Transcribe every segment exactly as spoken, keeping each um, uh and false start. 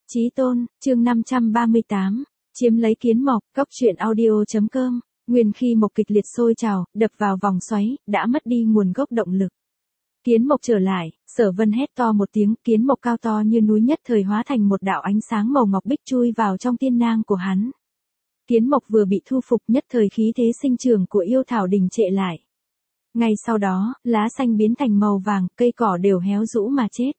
Chí tôn, chương năm trăm ba mươi tám, chiếm lấy kiến mộc, cóc truyện audio.com, nguyên khi mộc kịch liệt sôi trào, đập vào vòng xoáy, đã mất đi nguồn gốc động lực. Kiến mộc trở lại, Sở Vân hét to một tiếng, kiến mộc cao to như núi nhất thời hóa thành một đạo ánh sáng màu ngọc bích chui vào trong tiên nang của hắn. Kiến mộc vừa bị thu phục nhất thời khí thế sinh trưởng của yêu thảo đình trệ lại. Ngay sau đó, lá xanh biến thành màu vàng, cây cỏ đều héo rũ mà chết.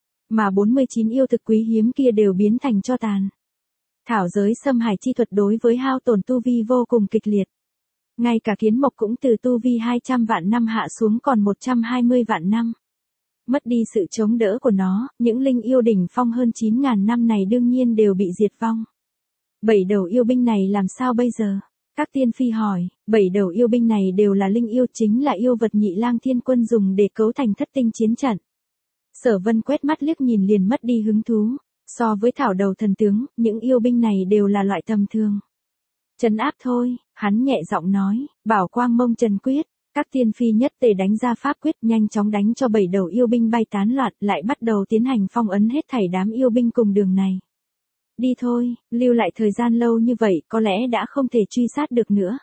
Mà bốn mươi chín yêu thực quý hiếm kia đều biến thành tro tàn. Thảo giới xâm hải chi thuật đối với hao tổn tu vi vô cùng kịch liệt. Ngay cả kiến mộc cũng từ tu vi hai trăm vạn năm hạ xuống còn một trăm hai mươi vạn năm. Mất đi sự chống đỡ của nó, những linh yêu đỉnh phong hơn chín ngàn năm này đương nhiên đều bị diệt vong. Bảy đầu yêu binh này làm sao bây giờ? Các tiên phi hỏi, bảy đầu yêu binh này đều là linh yêu, chính là yêu vật Nhị Lang Thiên Quân dùng để cấu thành thất tinh chiến trận. Sở Vân quét mắt liếc nhìn liền mất đi hứng thú, so với thảo đầu thần tướng, những yêu binh này đều là loại tầm thường. Trấn áp thôi, hắn nhẹ giọng nói, bảo quang mông trần quyết, các tiên phi nhất tề đánh ra pháp quyết nhanh chóng đánh cho bảy đầu yêu binh bay tán loạn, lại bắt đầu tiến hành phong ấn hết thảy đám yêu binh cùng đường này. Đi thôi, lưu lại thời gian lâu như vậy có lẽ đã không thể truy sát được nữa.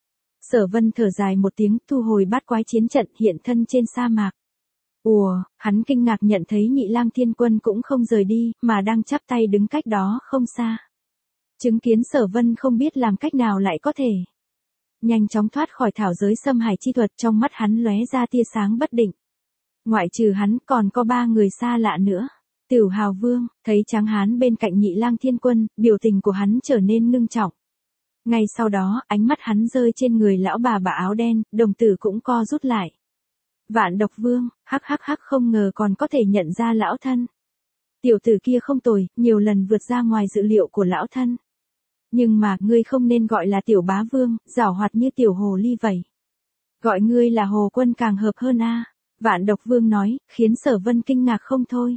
Sở Vân thở dài một tiếng, thu hồi bát quái chiến trận, hiện thân trên sa mạc. Ùa, hắn kinh ngạc nhận thấy Nhị Lang Thiên Quân cũng không rời đi, mà đang chắp tay đứng cách đó không xa. Chứng kiến Sở Vân không biết làm cách nào lại có thể nhanh chóng thoát khỏi thảo giới xâm hải chi thuật, trong mắt hắn lóe ra tia sáng bất định. Ngoại trừ hắn còn có ba người xa lạ nữa. Tửu Hào Vương, thấy tráng hán bên cạnh Nhị Lang Thiên Quân, biểu tình của hắn trở nên ngưng trọng. Ngay sau đó, ánh mắt hắn rơi trên người lão bà bà áo đen, đồng tử cũng co rút lại. Vạn Độc Vương, hắc hắc hắc, không ngờ còn có thể nhận ra lão thân. Tiểu tử kia không tồi, nhiều lần vượt ra ngoài dự liệu của lão thân. Nhưng mà, ngươi không nên gọi là Tiểu Bá Vương, giảo hoạt như tiểu hồ ly vậy. Gọi ngươi là Hồ Quân càng hợp hơn a. Vạn Độc Vương nói, khiến Sở Vân kinh ngạc không thôi.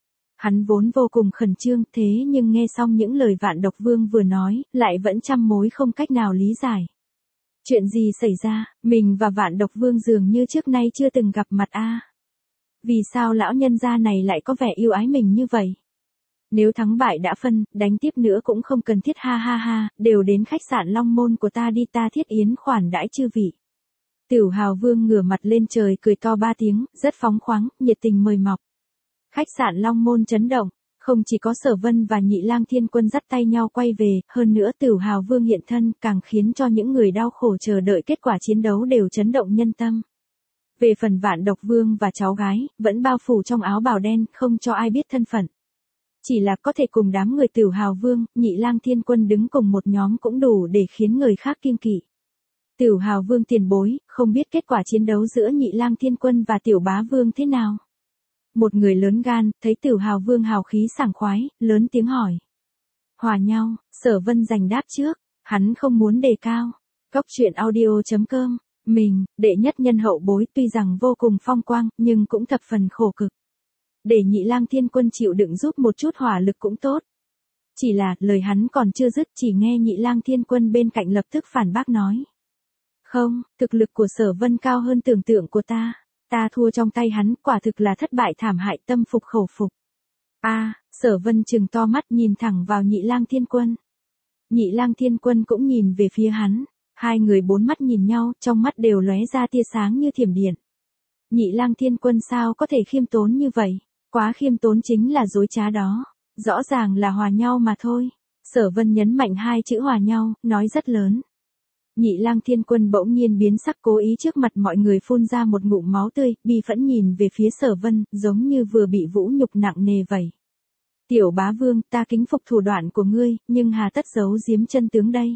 Hắn vốn vô cùng khẩn trương, thế nhưng nghe xong những lời Vạn Độc Vương vừa nói, lại vẫn trăm mối không cách nào lý giải. Chuyện gì xảy ra, mình và Vạn Độc Vương dường như trước nay chưa từng gặp mặt a. Vì sao lão nhân gia này lại có vẻ yêu ái mình như vậy? Nếu thắng bại đã phân, đánh tiếp nữa cũng không cần thiết, ha ha ha, đều đến khách sạn Long Môn của ta đi, ta thiết yến khoản đãi chư vị. Tửu Hào Vương ngửa mặt lên trời cười to ba tiếng, rất phóng khoáng, nhiệt tình mời mọc. Khách sạn Long Môn chấn động, không chỉ có Sở Vân và Nhị Lang Thiên Quân dắt tay nhau quay về, hơn nữa Tửu Hào Vương hiện thân càng khiến cho những người đau khổ chờ đợi kết quả chiến đấu đều chấn động nhân tâm. Về phần Vạn Độc Vương và cháu gái, vẫn bao phủ trong áo bào đen, không cho ai biết thân phận. Chỉ là có thể cùng đám người Tửu Hào Vương, Nhị Lang Thiên Quân đứng cùng một nhóm cũng đủ để khiến người khác kiêng kỵ. Tửu Hào Vương tiền bối, không biết kết quả chiến đấu giữa Nhị Lang Thiên Quân và Tiểu Bá Vương thế nào? Một người lớn gan, thấy Tửu Hào Vương hào khí sảng khoái, lớn tiếng hỏi. Hòa nhau, Sở Vân giành đáp trước, hắn không muốn đề cao. Cóc truyện audio.com, mình, đệ nhất nhân hậu bối tuy rằng vô cùng phong quang, nhưng cũng thập phần khổ cực. Để Nhị Lang Thiên Quân chịu đựng giúp một chút hỏa lực cũng tốt. Chỉ là, lời hắn còn chưa dứt, chỉ nghe Nhị Lang Thiên Quân bên cạnh lập tức phản bác nói. Không, thực lực của Sở Vân cao hơn tưởng tượng của ta. Ta thua trong tay hắn, quả thực là thất bại thảm hại, tâm phục khẩu phục. A, à, Sở Vân trừng to mắt nhìn thẳng vào Nhị Lang Thiên Quân. Nhị Lang Thiên Quân cũng nhìn về phía hắn, hai người bốn mắt nhìn nhau, trong mắt đều lóe ra tia sáng như thiểm điện. Nhị Lang Thiên Quân sao có thể khiêm tốn như vậy? Quá khiêm tốn chính là dối trá đó, rõ ràng là hòa nhau mà thôi. Sở Vân nhấn mạnh hai chữ hòa nhau, nói rất lớn. Nhị Lang Thiên Quân bỗng nhiên biến sắc, cố ý trước mặt mọi người phun ra một ngụm máu tươi, bi phẫn nhìn về phía Sở Vân, giống như vừa bị vũ nhục nặng nề vậy. Tiểu Bá Vương, ta kính phục thủ đoạn của ngươi, nhưng hà tất giấu giếm chân tướng đây.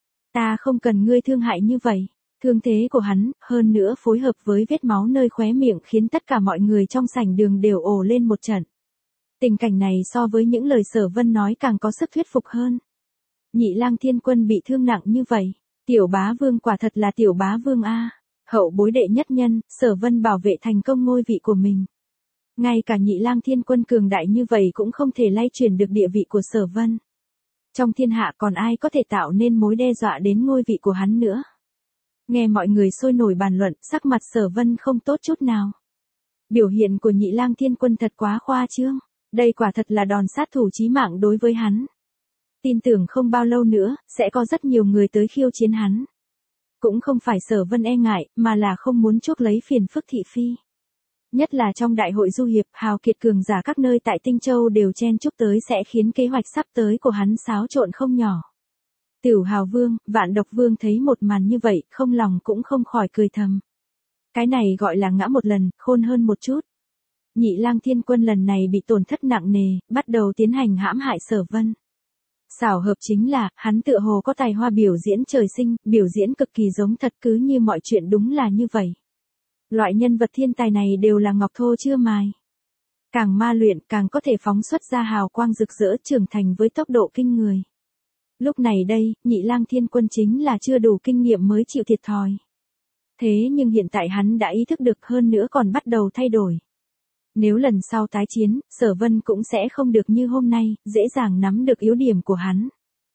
Ta không cần ngươi thương hại như vậy. Thương thế của hắn, hơn nữa phối hợp với vết máu nơi khóe miệng khiến tất cả mọi người trong sảnh đường đều ồ lên một trận. Tình cảnh này so với những lời Sở Vân nói càng có sức thuyết phục hơn. Nhị Lang Thiên Quân bị thương nặng như vậy. Tiểu Bá Vương quả thật là Tiểu Bá Vương a. Hậu bối đệ nhất nhân, Sở Vân bảo vệ thành công ngôi vị của mình. Ngay cả Nhị Lang Thiên Quân cường đại như vậy cũng không thể lay chuyển được địa vị của Sở Vân. Trong thiên hạ còn ai có thể tạo nên mối đe dọa đến ngôi vị của hắn nữa. Nghe mọi người sôi nổi bàn luận, sắc mặt Sở Vân không tốt chút nào. Biểu hiện của Nhị Lang Thiên Quân thật quá khoa trương. Đây quả thật là đòn sát thủ chí mạng đối với hắn. Tin tưởng không bao lâu nữa, sẽ có rất nhiều người tới khiêu chiến hắn. Cũng không phải Sở Vân e ngại, mà là không muốn chuốc lấy phiền phức thị phi. Nhất là trong đại hội du hiệp, hào kiệt cường giả các nơi tại Tinh Châu đều chen chúc tới sẽ khiến kế hoạch sắp tới của hắn xáo trộn không nhỏ. Tiểu Hào Vương, Vạn Độc Vương thấy một màn như vậy, không lòng cũng không khỏi cười thầm. Cái này gọi là ngã một lần, khôn hơn một chút. Nhị Lang Thiên Quân lần này bị tổn thất nặng nề, bắt đầu tiến hành hãm hại Sở Vân. Xảo hợp chính là, hắn tựa hồ có tài hoa biểu diễn trời sinh, biểu diễn cực kỳ giống thật, cứ như mọi chuyện đúng là như vậy. Loại nhân vật thiên tài này đều là ngọc thô chưa mài. Càng ma luyện càng có thể phóng xuất ra hào quang rực rỡ, trưởng thành với tốc độ kinh người. Lúc này đây, Nhị Lang Thiên Quân chính là chưa đủ kinh nghiệm mới chịu thiệt thòi. Thế nhưng hiện tại hắn đã ý thức được, hơn nữa còn bắt đầu thay đổi. Nếu lần sau tái chiến, Sở Vân cũng sẽ không được như hôm nay, dễ dàng nắm được yếu điểm của hắn.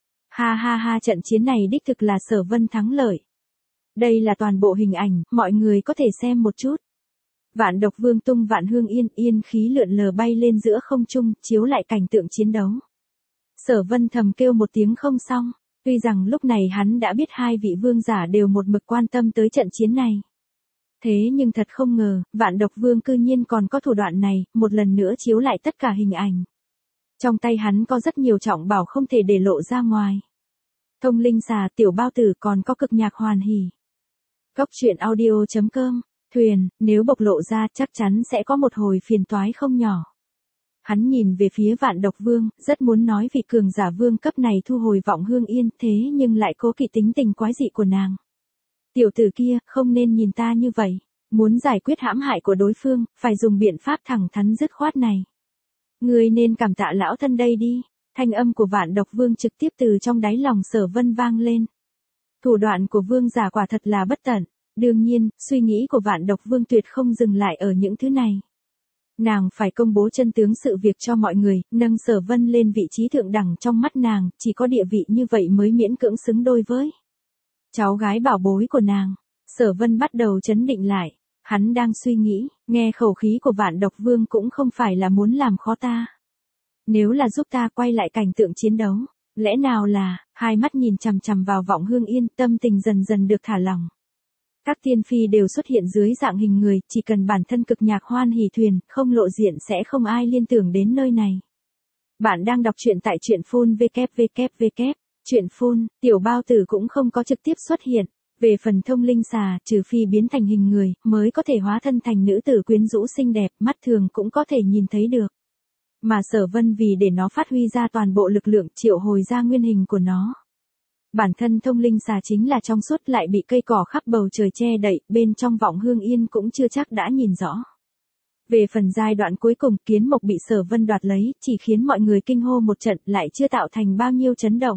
Ha ha ha, trận chiến này đích thực là Sở Vân thắng lợi. Đây là toàn bộ hình ảnh, mọi người có thể xem một chút. Vạn Độc Vương tung vạn hương yên, yên khí lượn lờ bay lên giữa không trung, chiếu lại cảnh tượng chiến đấu. Sở Vân thầm kêu một tiếng không xong, tuy rằng lúc này hắn đã biết hai vị vương giả đều một mực quan tâm tới trận chiến này. Thế nhưng thật không ngờ, Vạn Độc Vương cư nhiên còn có thủ đoạn này, một lần nữa chiếu lại tất cả hình ảnh. Trong tay hắn có rất nhiều trọng bảo không thể để lộ ra ngoài. Thông linh xà, tiểu bao tử, còn có cực nhạc hoàn hỉ. Góc truyện audio chấm com, thuyền, nếu bộc lộ ra chắc chắn sẽ có một hồi phiền toái không nhỏ. Hắn nhìn về phía Vạn Độc Vương, rất muốn nói vị cường giả vương cấp này thu hồi vọng hương yên, thế nhưng lại cố kỵ tính tình quái dị của nàng. Tiểu tử kia, không nên nhìn ta như vậy, muốn giải quyết hãm hại của đối phương, phải dùng biện pháp thẳng thắn dứt khoát này. Ngươi nên cảm tạ lão thân đây đi, thanh âm của Vạn Độc Vương trực tiếp từ trong đáy lòng Sở Vân vang lên. Thủ đoạn của vương giả quả thật là bất tận, đương nhiên, suy nghĩ của Vạn Độc Vương tuyệt không dừng lại ở những thứ này. Nàng phải công bố chân tướng sự việc cho mọi người, nâng Sở Vân lên vị trí thượng đẳng trong mắt nàng, chỉ có địa vị như vậy mới miễn cưỡng xứng đôi với cháu gái bảo bối của nàng. Sở Vân bắt đầu trấn định lại, hắn đang suy nghĩ, nghe khẩu khí của Vạn Độc Vương cũng không phải là muốn làm khó ta. Nếu là giúp ta quay lại cảnh tượng chiến đấu, lẽ nào là, hai mắt nhìn chằm chằm vào vọng hương yên, tâm tình dần dần được thả lỏng. Các tiên phi đều xuất hiện dưới dạng hình người, chỉ cần bản thân cực nhạc hoan hỉ thuyền, không lộ diện sẽ không ai liên tưởng đến nơi này. Bạn đang đọc truyện tại truyện phun vê kép vê kép vê kép. Chuyện phun, tiểu bao tử cũng không có trực tiếp xuất hiện. Về phần thông linh xà, trừ phi biến thành hình người, mới có thể hóa thân thành nữ tử quyến rũ xinh đẹp, mắt thường cũng có thể nhìn thấy được. Mà Sở Vân vì để nó phát huy ra toàn bộ lực lượng, triệu hồi ra nguyên hình của nó. Bản thân thông linh xà chính là trong suốt, lại bị cây cỏ khắp bầu trời che đậy, bên trong vọng hương yên cũng chưa chắc đã nhìn rõ. Về phần giai đoạn cuối cùng, kiến mộc bị Sở Vân đoạt lấy, chỉ khiến mọi người kinh hô một trận, lại chưa tạo thành bao nhiêu chấn động.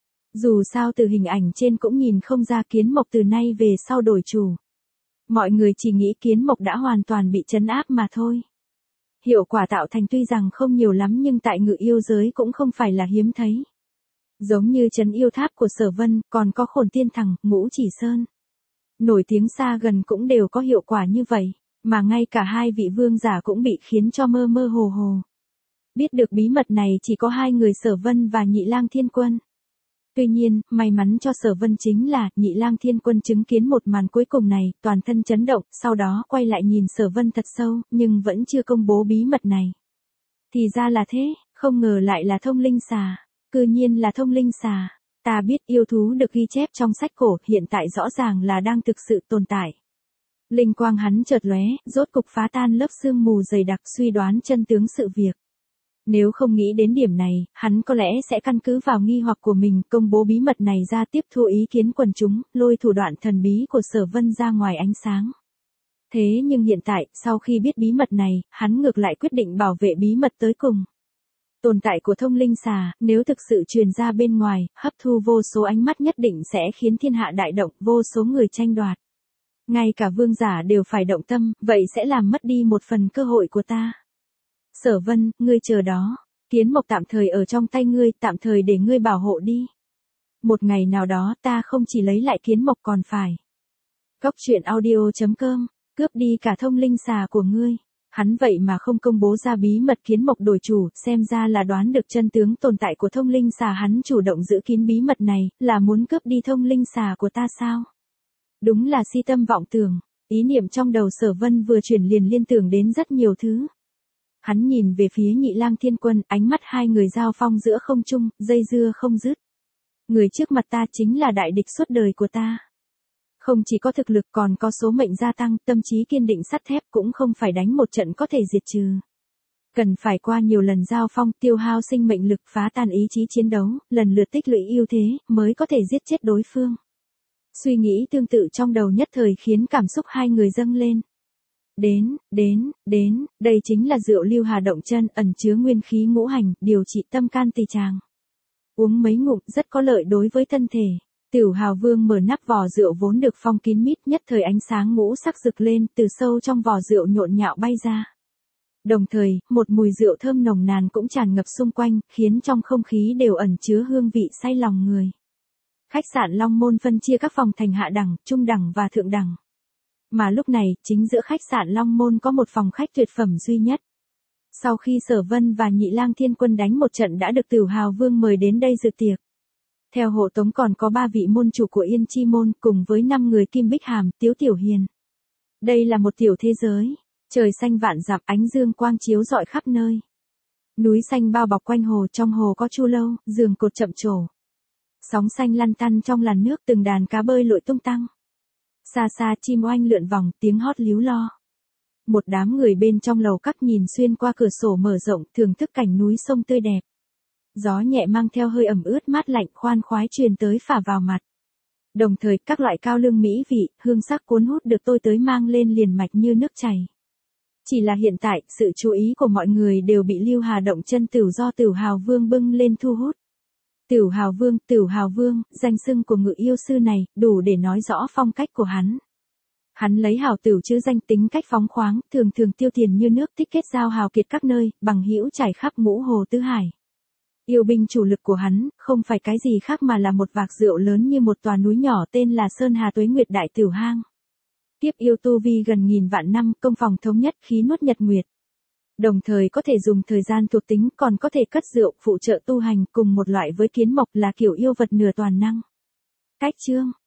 Dù sao từ hình ảnh trên cũng nhìn không ra kiến mộc từ nay về sau đổi chủ. Mọi người chỉ nghĩ kiến mộc đã hoàn toàn bị trấn áp mà thôi. Hiệu quả tạo thành tuy rằng không nhiều lắm nhưng tại Ngự Yêu giới cũng không phải là hiếm thấy. Giống như trấn yêu tháp của Sở Vân, còn có Khổn Tiên Thằng, Ngũ Chỉ Sơn. Nổi tiếng xa gần cũng đều có hiệu quả như vậy, mà ngay cả hai vị vương giả cũng bị khiến cho mơ mơ hồ hồ. Biết được bí mật này chỉ có hai người Sở Vân và Nhị Lang Thiên Quân. Tuy nhiên, may mắn cho Sở Vân chính là, Nhị Lang Thiên Quân chứng kiến một màn cuối cùng này, toàn thân chấn động, sau đó quay lại nhìn Sở Vân thật sâu, nhưng vẫn chưa công bố bí mật này. Thì ra là thế, không ngờ lại là thông linh xà, cư nhiên là thông linh xà. Ta biết yêu thú được ghi chép trong sách cổ, hiện tại rõ ràng là đang thực sự tồn tại. Linh quang hắn chợt lóe, rốt cục phá tan lớp sương mù dày đặc, suy đoán chân tướng sự việc. Nếu không nghĩ đến điểm này, hắn có lẽ sẽ căn cứ vào nghi hoặc của mình, công bố bí mật này ra, tiếp thu ý kiến quần chúng, lôi thủ đoạn thần bí của Sở Vân ra ngoài ánh sáng. Thế nhưng hiện tại, sau khi biết bí mật này, hắn ngược lại quyết định bảo vệ bí mật tới cùng. Tồn tại của thông linh xà, nếu thực sự truyền ra bên ngoài, hấp thu vô số ánh mắt nhất định sẽ khiến thiên hạ đại động, vô số người tranh đoạt. Ngay cả vương giả đều phải động tâm, vậy sẽ làm mất đi một phần cơ hội của ta. Sở Vân, ngươi chờ đó, kiến mộc tạm thời ở trong tay ngươi, tạm thời để ngươi bảo hộ đi. Một ngày nào đó ta không chỉ lấy lại kiến mộc còn phải. Góc truyện audio chấm com, cướp đi cả thông linh xà của ngươi. Hắn vậy mà không công bố ra bí mật kiến mộc đổi chủ, xem ra là đoán được chân tướng tồn tại của thông linh xà. Hắn chủ động giữ kín bí mật này, là muốn cướp đi thông linh xà của ta sao? Đúng là si tâm vọng tưởng, ý niệm trong đầu Sở Vân vừa chuyển liền liên tưởng đến rất nhiều thứ. Hắn nhìn về phía Nhị Lang Thiên Quân, ánh mắt hai người giao phong giữa không trung, dây dưa không dứt. Người trước mặt ta chính là đại địch suốt đời của ta. Không chỉ có thực lực còn có số mệnh gia tăng, tâm trí kiên định sắt thép, cũng không phải đánh một trận có thể diệt trừ. Cần phải qua nhiều lần giao phong, tiêu hao sinh mệnh lực, phá tan ý chí chiến đấu, lần lượt tích lũy ưu thế, mới có thể giết chết đối phương. Suy nghĩ tương tự trong đầu nhất thời khiến cảm xúc hai người dâng lên. Đến, đến, đến, đây chính là rượu Lưu Hà Động Chân, ẩn chứa nguyên khí ngũ hành, điều trị tâm can tỳ tràng. Uống mấy ngụm rất có lợi đối với thân thể. Tiểu Hào Vương mở nắp vò rượu vốn được phong kín mít, nhất thời ánh sáng ngũ sắc rực lên, từ sâu trong vò rượu nhộn nhạo bay ra. Đồng thời, một mùi rượu thơm nồng nàn cũng tràn ngập xung quanh, khiến trong không khí đều ẩn chứa hương vị say lòng người. Khách sạn Long Môn phân chia các phòng thành hạ đẳng, trung đẳng và thượng đẳng. Mà lúc này, chính giữa khách sạn Long Môn có một phòng khách tuyệt phẩm duy nhất. Sau khi Sở Vân và Nhị Lang Thiên Quân đánh một trận đã được Tiểu Hào Vương mời đến đây dự tiệc. Theo hộ tống còn có ba vị môn chủ của Yên Chi Môn cùng với năm người Kim Bích Hàm, Tiếu Tiểu Hiền. Đây là một tiểu thế giới, trời xanh vạn dặm, ánh dương quang chiếu rọi khắp nơi. Núi xanh bao bọc quanh hồ, trong hồ có chu lâu, giường cột chậm trổ. Sóng xanh lăn tăn trong làn nước, từng đàn cá bơi lội tung tăng. Xa xa chim oanh lượn vòng, tiếng hót líu lo. Một đám người bên trong lầu các nhìn xuyên qua cửa sổ mở rộng, thưởng thức cảnh núi sông tươi đẹp. Gió nhẹ mang theo hơi ẩm ướt mát lạnh khoan khoái truyền tới phả vào mặt. Đồng thời các loại cao lương mỹ vị, hương sắc cuốn hút được tôi tới mang lên liền mạch như nước chảy. Chỉ là hiện tại, sự chú ý của mọi người đều bị Lưu Hà Động Chân Tửu do Tiểu Hào Vương bưng lên thu hút. Tiểu Hào Vương, Tiểu Hào Vương, danh xưng của ngự yêu sư này, đủ để nói rõ phong cách của hắn. Hắn lấy hào tửu chữ danh, tính cách phóng khoáng, thường thường tiêu tiền như nước, thích kết giao hào kiệt các nơi, bằng hữu trải khắp ngũ hồ tứ hải. Yêu binh chủ lực của hắn, không phải cái gì khác mà là một vạc rượu lớn như một tòa núi nhỏ tên là Sơn Hà Tuế Nguyệt Đại Tửu Hang. Tiếp yêu tu vi gần nghìn vạn năm, công phòng thống nhất, khí nuốt nhật nguyệt. Đồng thời có thể dùng thời gian thuộc tính, còn có thể cất rượu, phụ trợ tu hành, cùng một loại với kiến mộc là kiểu yêu vật nửa toàn năng. Cách chương